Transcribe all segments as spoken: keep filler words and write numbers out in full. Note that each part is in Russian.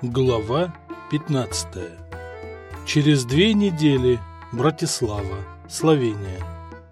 Глава пятнадцатая. Через две недели. Братислава, Словения.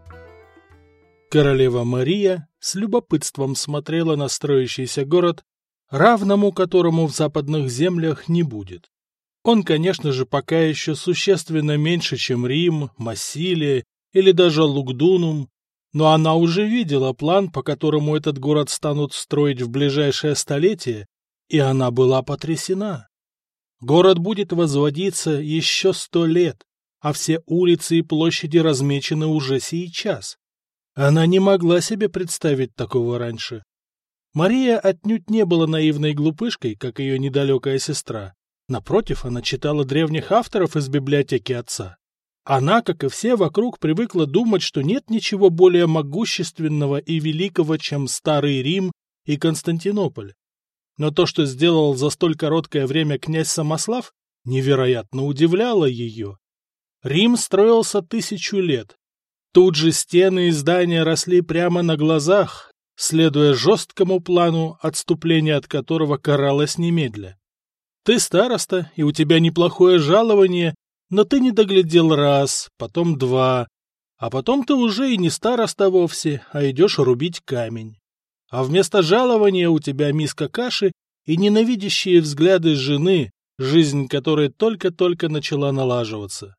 Королева Мария с любопытством смотрела на строящийся город, равному которому в западных землях не будет. Он, конечно же, пока еще существенно меньше, чем Рим, Массилия или даже Лугдунум, но она уже видела план, по которому этот город станут строить в ближайшее столетие, и она была потрясена. Город будет возводиться еще сто лет, а все улицы и площади размечены уже сейчас. Она не могла себе представить такого раньше. Мария отнюдь не была наивной глупышкой, как ее недалекая сестра. Напротив, она читала древних авторов из библиотеки отца. Она, как и все вокруг, привыкла думать, что нет ничего более могущественного и великого, чем Старый Рим и Константинополь. Но то, что сделал за столь короткое время князь Самослав, невероятно удивляло ее. Рим строился тысячу лет. Тут же стены и здания росли прямо на глазах, следуя жесткому плану, отступление от которого каралось немедля. Ты староста, и у тебя неплохое жалование, но ты не доглядел раз, потом два, а потом ты уже и не староста вовсе, а идешь рубить камень. А вместо жалования у тебя миска каши и ненавидящие взгляды жены, жизнь которой только-только начала налаживаться.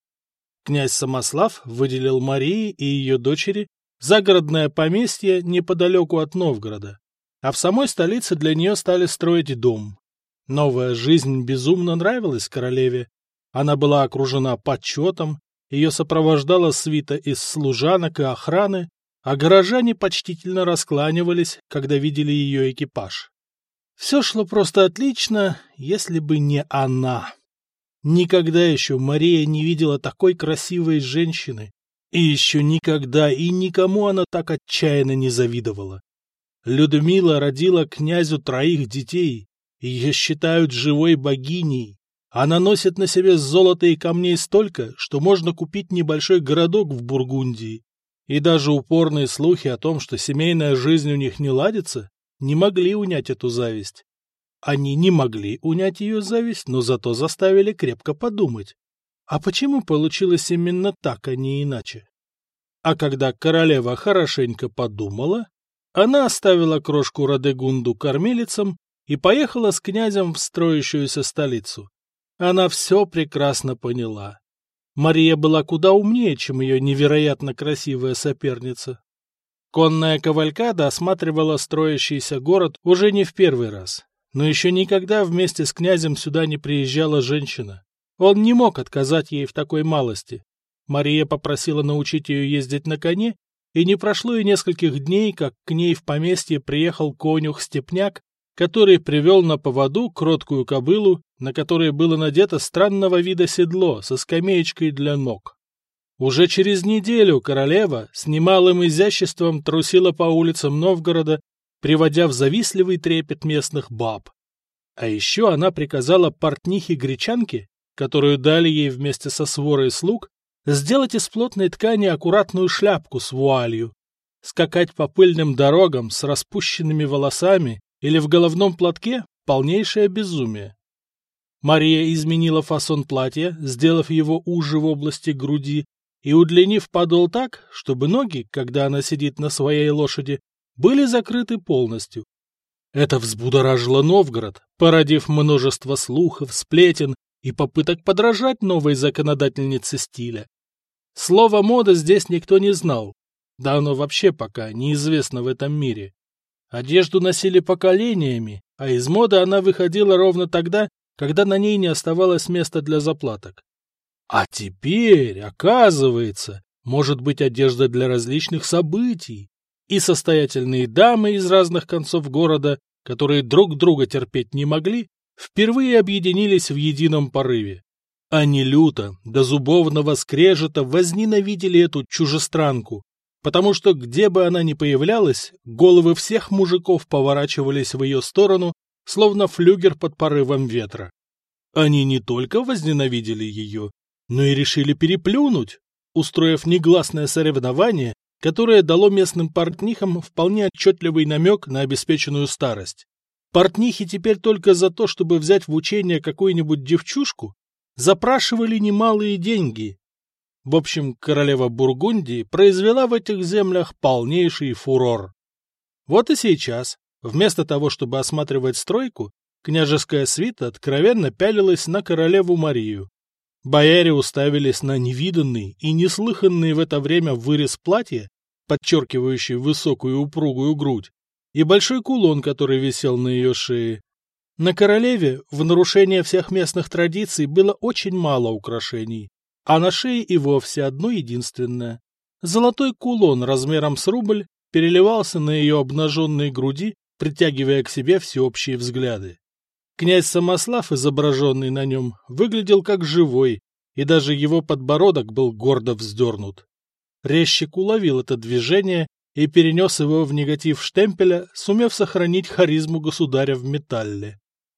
Князь Самослав выделил Марии и ее дочери загородное поместье неподалеку от Новгорода, а в самой столице для нее стали строить дом. Новая жизнь безумно нравилась королеве. Она была окружена почетом, ее сопровождала свита из служанок и охраны, а горожане почтительно раскланивались, когда видели ее экипаж. Все шло просто отлично, если бы не она. Никогда еще Мария не видела такой красивой женщины, и еще никогда и никому она так отчаянно не завидовала. Людмила родила князю троих детей, ее считают живой богиней. Она носит на себе золота и камней столько, что можно купить небольшой городок в Бургундии. И даже упорные слухи о том, что семейная жизнь у них не ладится, не могли унять эту зависть. Они не могли унять ее зависть, но зато заставили крепко подумать. А почему получилось именно так, а не иначе? А когда королева хорошенько подумала, она оставила крошку Радегунду кормилицам и поехала с князем в строящуюся столицу. Она все прекрасно поняла. Мария была куда умнее, чем ее невероятно красивая соперница. Конная кавалькада осматривала строящийся город уже не в первый раз, но еще никогда вместе с князем сюда не приезжала женщина. Он не мог отказать ей в такой малости. Мария попросила научить ее ездить на коне, и не прошло и нескольких дней, как к ней в поместье приехал конюх-степняк, который привел на поводу кроткую кобылу, на которой было надето странного вида седло со скамеечкой для ног. Уже через неделю королева с немалым изяществом трусила по улицам Новгорода, приводя в завистливый трепет местных баб. А еще она приказала портнихе-гречанке, которую дали ей вместе со сворой слуг, сделать из плотной ткани аккуратную шляпку с вуалью, скакать по пыльным дорогам с распущенными волосами или в головном платке — полнейшее безумие. Мария изменила фасон платья, сделав его уже в области груди и удлинив подол так, чтобы ноги, когда она сидит на своей лошади, были закрыты полностью. Это взбудоражило Новгород, породив множество слухов, сплетен и попыток подражать новой законодательнице стиля. Слово «мода» здесь никто не знал, да оно вообще пока неизвестно в этом мире. Одежду носили поколениями, а из моды она выходила ровно тогда, когда на ней не оставалось места для заплаток. А теперь, оказывается, может быть одежда для различных событий, и состоятельные дамы из разных концов города, которые друг друга терпеть не могли, впервые объединились в едином порыве. Они люто, до зубовного скрежета возненавидели эту чужестранку, потому что где бы она ни появлялась, головы всех мужиков поворачивались в ее сторону, словно флюгер под порывом ветра. Они не только возненавидели ее, но и решили переплюнуть, устроив негласное соревнование, которое дало местным портнихам вполне отчетливый намек на обеспеченную старость. Портнихи теперь только за то, чтобы взять в учение какую-нибудь девчушку, запрашивали немалые деньги. В общем, королева Бургундии произвела в этих землях полнейший фурор. Вот и сейчас, вместо того, чтобы осматривать стройку, княжеская свита откровенно пялилась на королеву Марию. Бояре уставились на невиданный и неслыханный в это время вырез платья, подчеркивающий высокую упругую грудь, и большой кулон, который висел на ее шее. На королеве, в нарушение всех местных традиций, было очень мало украшений, а на шее и вовсе одно единственное. Золотой кулон размером с рубль переливался на ее обнаженной груди, притягивая к себе всеобщие взгляды. Князь Самослав, изображенный на нем, выглядел как живой, и даже его подбородок был гордо вздернут. Резчик уловил это движение и перенес его в негатив штемпеля, сумев сохранить харизму государя в металле.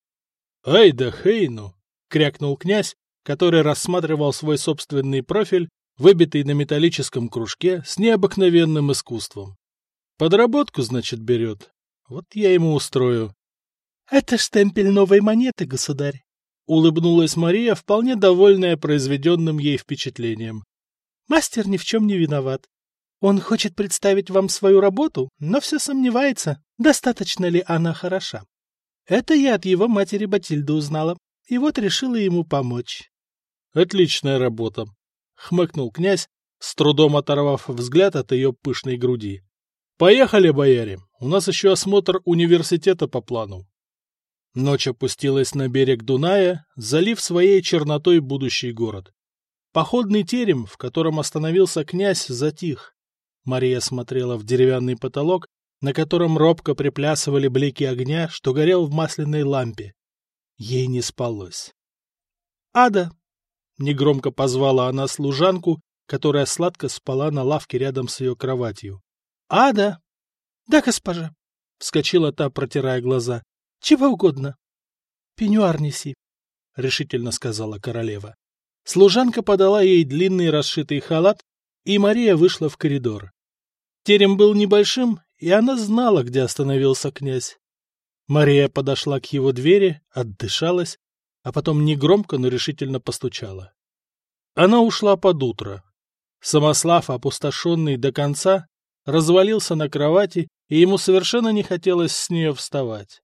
«Ай да хейну!» — крякнул князь, который рассматривал свой собственный профиль, выбитый на металлическом кружке с необыкновенным искусством. «Подработку, значит, берет. Вот я ему устрою». «Это штемпель новой монеты, государь», — улыбнулась Мария, вполне довольная произведенным ей впечатлением. «Мастер ни в чем не виноват. Он хочет представить вам свою работу, но все сомневается, достаточно ли она хороша. Это я от его матери Батильды узнала, и вот решила ему помочь». «Отличная работа», — хмыкнул князь, с трудом оторвав взгляд от ее пышной груди. «Поехали, бояре, у нас еще осмотр университета по плану». Ночь опустилась на берег Дуная, залив своей чернотой будущий город. Походный терем, в котором остановился князь, затих. Мария смотрела в деревянный потолок, на котором робко приплясывали блики огня, что горел в масляной лампе. Ей не спалось. «Ада!» — негромко позвала она служанку, которая сладко спала на лавке рядом с ее кроватью. «Ада!» «Да, госпожа!» — вскочила та, протирая глаза. «Чего угодно». «Пеньюар неси», — решительно сказала королева. Служанка подала ей длинный расшитый халат, и Мария вышла в коридор. Терем был небольшим, и она знала, где остановился князь. Мария подошла к его двери, отдышалась, а потом негромко, но решительно постучала. Она ушла под утро. Самослав, опустошенный до конца, развалился на кровати, и ему совершенно не хотелось с нее вставать.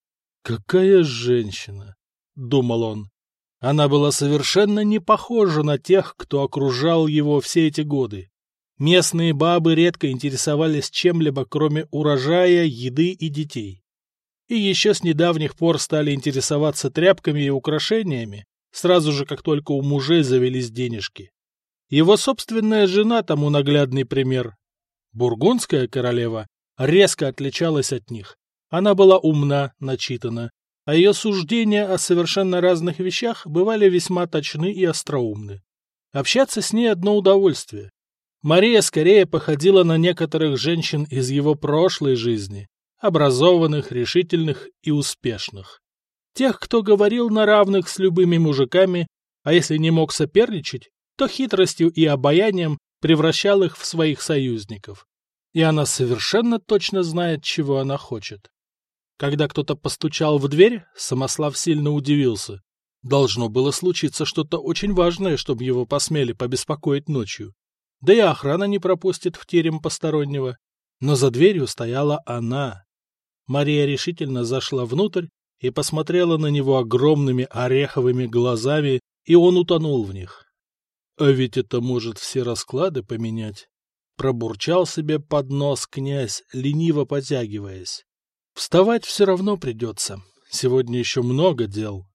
«Какая женщина!» — думал он. Она была совершенно не похожа на тех, кто окружал его все эти годы. Местные бабы редко интересовались чем-либо, кроме урожая, еды и детей. И еще с недавних пор стали интересоваться тряпками и украшениями, сразу же, как только у мужей завелись денежки. Его собственная жена тому наглядный пример. Бургундская королева резко отличалась от них. Она была умна, начитана, а ее суждения о совершенно разных вещах бывали весьма точны и остроумны. Общаться с ней одно удовольствие. Мария скорее походила на некоторых женщин из его прошлой жизни, образованных, решительных и успешных. Тех, кто говорил на равных с любыми мужиками, а если не мог соперничать, то хитростью и обаянием превращал их в своих союзников. И она совершенно точно знает, чего она хочет. Когда кто-то постучал в дверь, Самослав сильно удивился. Должно было случиться что-то очень важное, чтобы его посмели побеспокоить ночью. Да и охрана не пропустит в терем постороннего. Но за дверью стояла она. Мария решительно зашла внутрь и посмотрела на него огромными ореховыми глазами, и он утонул в них. «А ведь это может все расклады поменять», — пробурчал себе под нос князь, лениво потягиваясь. «Вставать все равно придется. Сегодня еще много дел».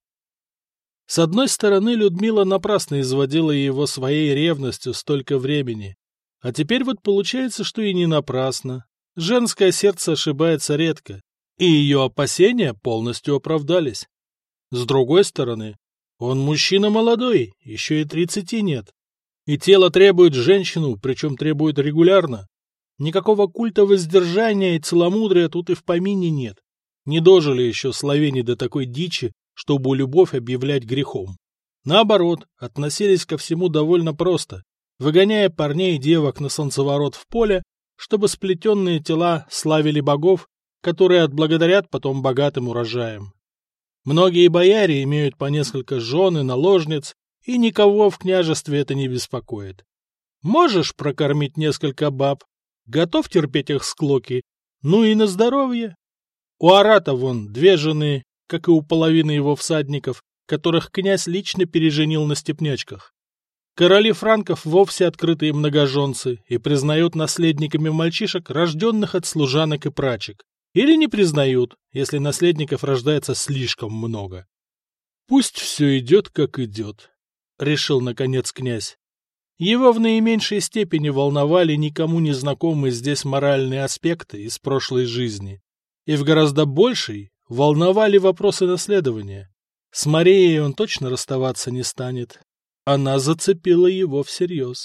С одной стороны, Людмила напрасно изводила его своей ревностью столько времени. А теперь вот получается, что и не напрасно. Женское сердце ошибается редко, и ее опасения полностью оправдались. С другой стороны, он мужчина молодой, еще и тридцати нет. И тело требует женщину, причем требует регулярно. Никакого культа воздержания и целомудрия тут и в помине нет. Не дожили еще словени до такой дичи, чтобы любовь объявлять грехом. Наоборот, относились ко всему довольно просто, выгоняя парней и девок на солнцеворот в поле, чтобы сплетенные тела славили богов, которые отблагодарят потом богатым урожаем. Многие бояре имеют по несколько жен и наложниц, и никого в княжестве это не беспокоит. Можешь прокормить несколько баб, готов терпеть их склоки, ну и на здоровье. У Арата вон две жены, как и у половины его всадников, которых князь лично переженил на степнячках. Короли франков вовсе открытые многоженцы и признают наследниками мальчишек, рожденных от служанок и прачек. Или не признают, если наследников рождается слишком много. Пусть все идет, как идет, — решил, наконец, князь. Его в наименьшей степени волновали никому не знакомые здесь моральные аспекты из прошлой жизни. И в гораздо большей волновали вопросы наследования. С Марией он точно расставаться не станет. Она зацепила его всерьез.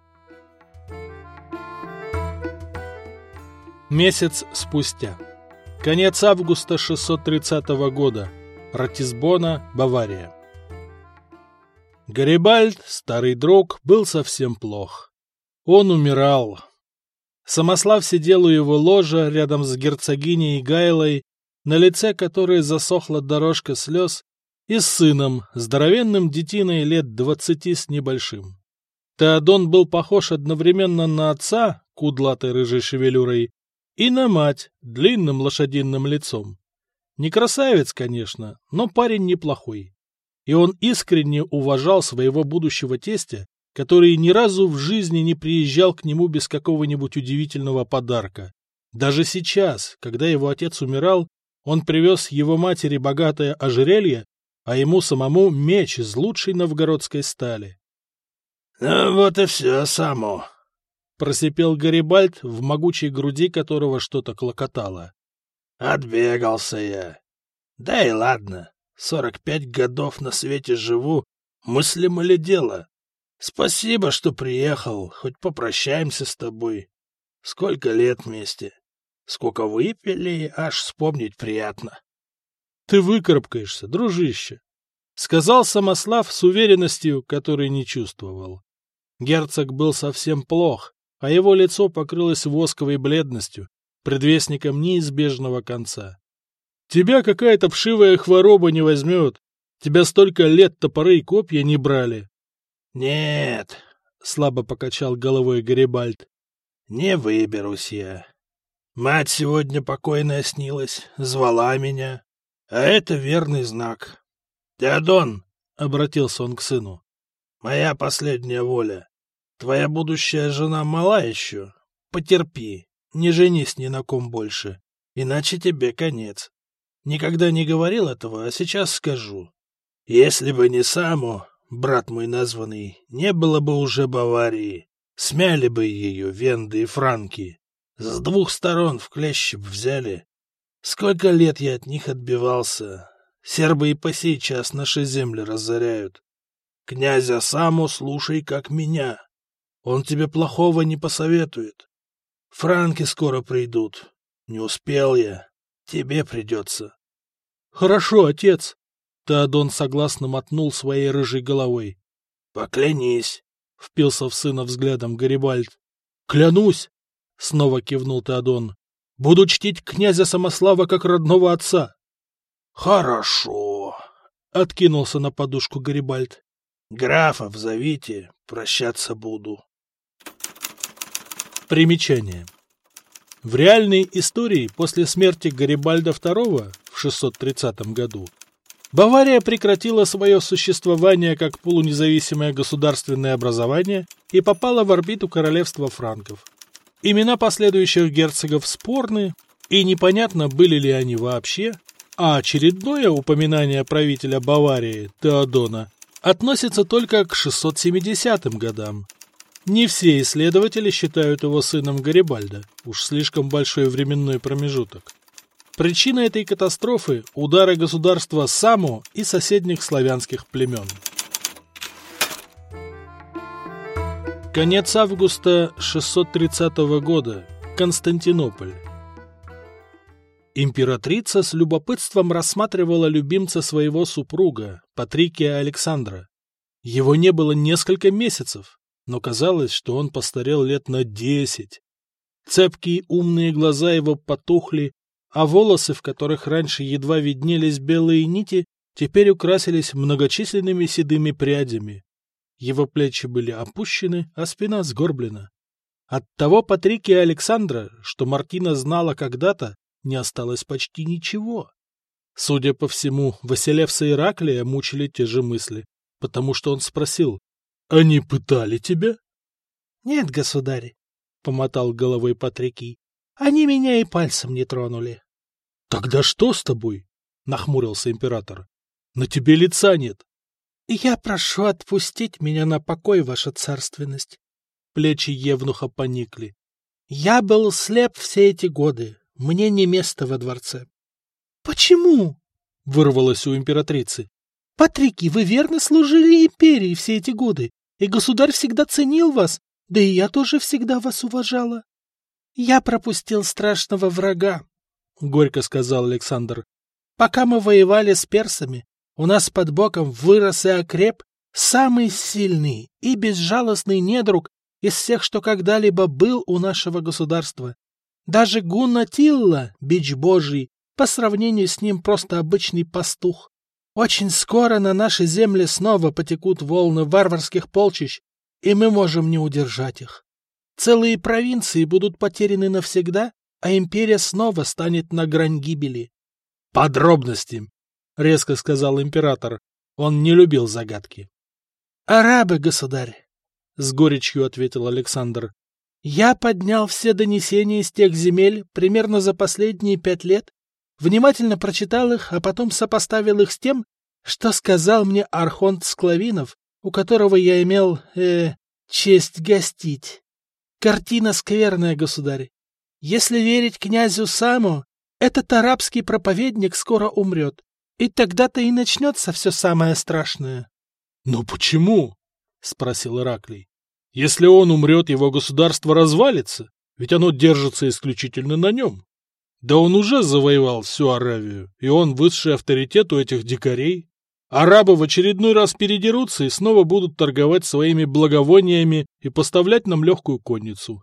Месяц спустя. Конец августа шестьсот тридцатого года. Ратисбона, Бавария. Гарибальд, старый друг, был совсем плох. Он умирал. Самослав сидел у его ложа рядом с герцогиней Гайлой, на лице которой засохла дорожка слез, и с сыном, здоровенным детиной лет двадцати с небольшим. Теодон был похож одновременно на отца, кудлатой рыжей шевелюрой, и на мать, длинным лошадиным лицом. Не красавец, конечно, но парень неплохой. И он искренне уважал своего будущего тестя, который ни разу в жизни не приезжал к нему без какого-нибудь удивительного подарка. Даже сейчас, когда его отец умирал, он привез его матери богатое ожерелье, а ему самому меч из лучшей новгородской стали. — Ну вот и все само, — просипел Гарибальд, в могучей груди которого что-то клокотало. — Отбегался я. Да и ладно, сорок пять годов на свете живу, мыслимо ли дело? Спасибо, что приехал, хоть попрощаемся с тобой. Сколько лет вместе, сколько выпили, аж вспомнить приятно. — Ты выкарабкаешься, дружище, — сказал Самослав с уверенностью, которой не чувствовал. Герцог был совсем плох, а его лицо покрылось восковой бледностью, предвестником неизбежного конца. Тебя какая-то вшивая хвороба не возьмет. Тебя столько лет топоры и копья не брали. — Нет, — слабо покачал головой Гарибальд, — не выберусь я. Мать сегодня покойная снилась, звала меня, а это верный знак. — Теодон, — обратился он к сыну, — моя последняя воля. Твоя будущая жена мала еще. Потерпи, не женись ни на ком больше, иначе тебе конец. Никогда не говорил этого, а сейчас скажу. Если бы не Саму, брат мой названный, не было бы уже Баварии. Смяли бы ее венды и франки. С двух сторон в клещи б взяли. Сколько лет я от них отбивался. Сербы и по сей час наши земли разоряют. Князя Саму слушай, как меня. Он тебе плохого не посоветует. Франки скоро придут. Не успел я. Тебе придется. — Хорошо, отец. Теодон согласно мотнул своей рыжей головой. — Поклянись, — впился в сына взглядом Гарибальд. — Клянусь, — снова кивнул Теодон. — Буду чтить князя Самослава как родного отца. — Хорошо, — откинулся на подушку Гарибальд. — Графов зовите, прощаться буду. Примечание. В реальной истории после смерти Гарибальда второго в шестьсот тридцатом году Бавария прекратила свое существование как полунезависимое государственное образование и попала в орбиту королевства франков. Имена последующих герцогов спорны, и непонятно, были ли они вообще, а очередное упоминание правителя Баварии, Теодона, относится только к шестьсот семидесятым годам. Не все исследователи считают его сыном Гарибальда, уж слишком большой временной промежуток. Причина этой катастрофы – удары государства Саму и соседних славянских племен. Конец августа шестьсот тридцатого года. Константинополь. Императрица с любопытством рассматривала любимца своего супруга, Патрикия Александра. Его не было несколько месяцев, но казалось, что он постарел лет на десять. Цепкие умные глаза его потухли, а волосы, в которых раньше едва виднелись белые нити, теперь украсились многочисленными седыми прядями. Его плечи были опущены, а спина сгорблена. От того Патрики и Александра, что Мартина знала когда-то, не осталось почти ничего. Судя по всему, Василевса и Ираклия мучили те же мысли, потому что он спросил: «Они пытали тебя?» «Нет, государь», — помотал головой Патрикий, — «они меня и пальцем не тронули». «Тогда что с тобой?» — нахмурился император. «На тебе лица нет». «Я прошу отпустить меня на покой, ваша царственность». Плечи евнуха поникли. «Я был слеп все эти годы. Мне не место во дворце». «Почему?» — вырвалось у императрицы. «Патрикий, вы верно служили империи все эти годы, и государь всегда ценил вас, да и я тоже всегда вас уважала». «Я пропустил страшного врага», — горько сказал Александр. «Пока мы воевали с персами, у нас под боком вырос и окреп самый сильный и безжалостный недруг из всех, что когда-либо был у нашего государства. Даже Гунна Тилла, бич божий, по сравнению с ним просто обычный пастух. Очень скоро на наши земли снова потекут волны варварских полчищ, и мы можем не удержать их. Целые провинции будут потеряны навсегда, а империя снова станет на грань гибели». «Подробности», — резко сказал император. Он не любил загадки. «Арабы, государь», — с горечью ответил Александр. «Я поднял все донесения из тех земель примерно за последние пять лет, внимательно прочитал их, а потом сопоставил их с тем, что сказал мне архонт Склавинов, у которого я имел, э, честь гостить. Картина скверная, государь. Если верить князю Саму, этот арабский проповедник скоро умрет, и тогда-то и начнется все самое страшное». «Но почему?» — спросил Ираклий. «Если он умрет, его государство развалится, ведь оно держится исключительно на нем. Да он уже завоевал всю Аравию, и он высший авторитет у этих дикарей. Арабы в очередной раз передерутся и снова будут торговать своими благовониями и поставлять нам легкую конницу».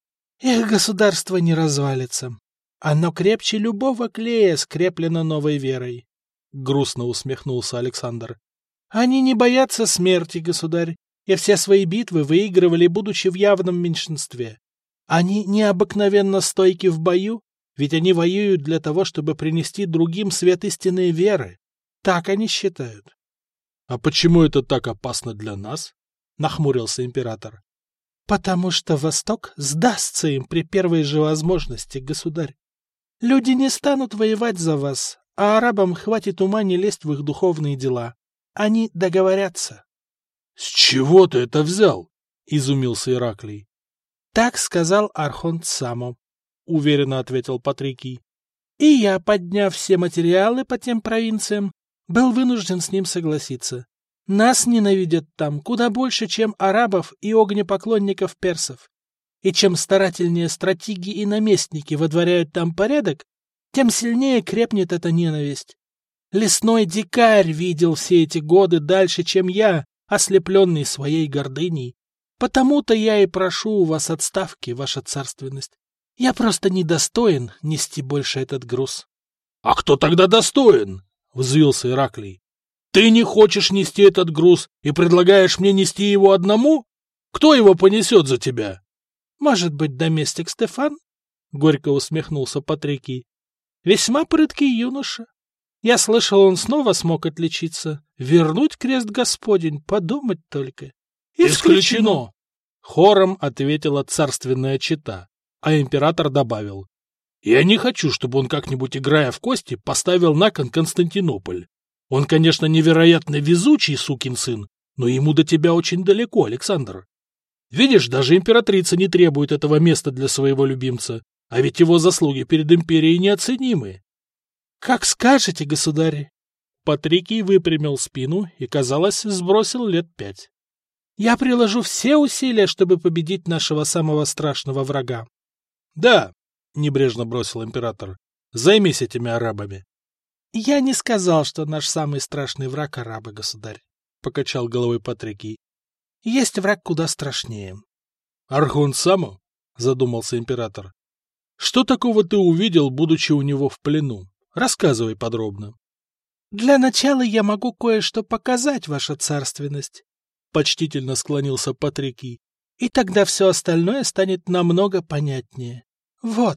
«Их государство не развалится. Оно крепче любого клея скреплено новой верой», — грустно усмехнулся Александр. «Они не боятся смерти, государь, и все свои битвы выигрывали, будучи в явном меньшинстве. Они необыкновенно стойки в бою, ведь они воюют для того, чтобы принести другим свет истинной веры. Так они считают». «А почему это так опасно для нас?» — нахмурился император. «Потому что Восток сдастся им при первой же возможности, государь. Люди не станут воевать за вас, а арабам хватит ума не лезть в их духовные дела. Они договорятся». «С чего ты это взял?» — изумился Ираклий. «Так сказал архонт Само», — уверенно ответил Патрикий. «И я, подняв все материалы по тем провинциям, был вынужден с ним согласиться. Нас ненавидят там куда больше, чем арабов и огнепоклонников персов. И чем старательнее стратеги и наместники водворяют там порядок, тем сильнее крепнет эта ненависть. Лесной дикарь видел все эти годы дальше, чем я, ослепленный своей гордыней. Потому-то я и прошу у вас отставки, ваша царственность. Я просто недостоин нести больше этот груз». «А кто тогда достоин?» — взвился Ираклий. «Ты не хочешь нести этот груз и предлагаешь мне нести его одному? Кто его понесет за тебя?» «Может быть, доместик Стефан?» — горько усмехнулся Патрикий. «Весьма прыткий юноша. Я слышал, он снова смог отличиться. Вернуть крест Господень, подумать только». «Исключено!» — хором ответила царственная чета, а император добавил. «Я не хочу, чтобы он как-нибудь, играя в кости, поставил на кон Константинополь. Он, конечно, невероятно везучий сукин сын, но ему до тебя очень далеко, Александр. Видишь, даже императрица не требует этого места для своего любимца, а ведь его заслуги перед империей неоценимы». «Как скажете, государь!» Патрикий выпрямил спину и, казалось, сбросил лет пять. «Я приложу все усилия, чтобы победить нашего самого страшного врага». «Да», — небрежно бросил император, — «займись этими арабами». «Я не сказал, что наш самый страшный враг — арабы, государь», — покачал головой Патрикий. «Есть враг куда страшнее». «Архонт Само?» — задумался император. Что такого ты увидел, будучи у него в плену? Рассказывай подробно. Для начала я могу кое-что показать, ваша царственность. Почтительно склонился Патрикий. И тогда все остальное станет намного понятнее. Вот.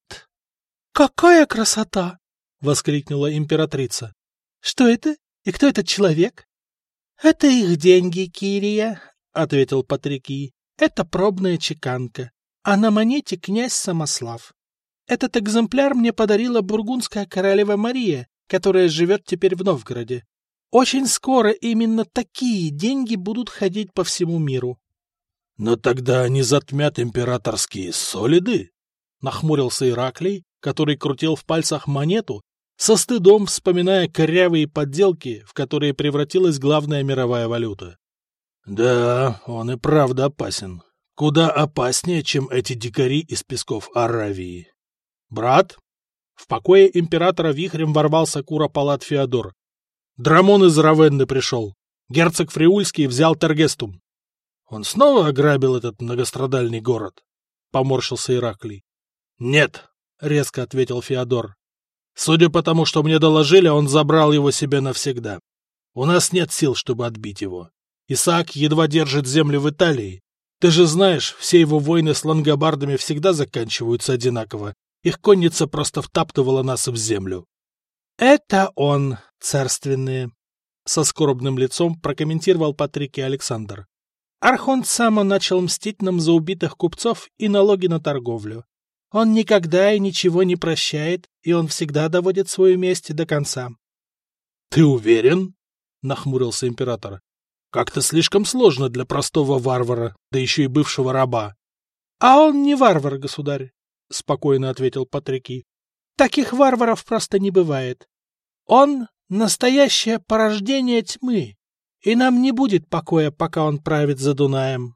Какая красота! Воскликнула императрица. Что это? И кто этот человек? Это их деньги, Кирия, ответил Патрикий. Это пробная чеканка. А на монете князь Самослав. Этот экземпляр мне подарила бургундская королева Мария, которая живет теперь в Новгороде. Очень скоро именно такие деньги будут ходить по всему миру. — Но тогда они затмят императорские солиды? — нахмурился Ираклий, который крутил в пальцах монету, со стыдом вспоминая корявые подделки, в которые превратилась главная мировая валюта. — Да, он и правда опасен. Куда опаснее, чем эти дикари из песков Аравии. — Брат! В покое императора вихрем ворвался куропалат Феодор. Драмон из Равенны пришел. Герцог Фриульский взял Тергестум. Он снова ограбил этот многострадальный город? Поморщился Ираклий. Нет, резко ответил Феодор. Судя по тому, что мне доложили, он забрал его себе навсегда. У нас нет сил, чтобы отбить его. Исаак едва держит землю в Италии. Ты же знаешь, все его войны с лангобардами всегда заканчиваются одинаково. Их конница просто втаптывала нас в землю. — Это он, царственные, — со скорбным лицом прокомментировал Патрикий Александр. Архонт само начал мстить нам за убитых купцов и налоги на торговлю. Он никогда и ничего не прощает, и он всегда доводит свою месть до конца. — Ты уверен? — нахмурился император. — Как-то слишком сложно для простого варвара, да еще и бывшего раба. — А он не варвар, государь. — спокойно ответил Патрикий. — Таких варваров просто не бывает. Он — настоящее порождение тьмы, и нам не будет покоя, пока он правит за Дунаем.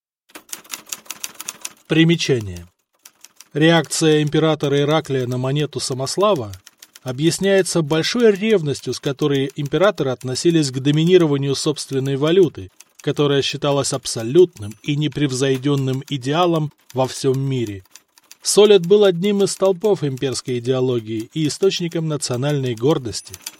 Примечание. Реакция императора Ираклия на монету Самослава объясняется большой ревностью, с которой императоры относились к доминированию собственной валюты, которая считалась абсолютным и непревзойденным идеалом во всем мире. Солид был одним из столпов имперской идеологии и источником национальной гордости.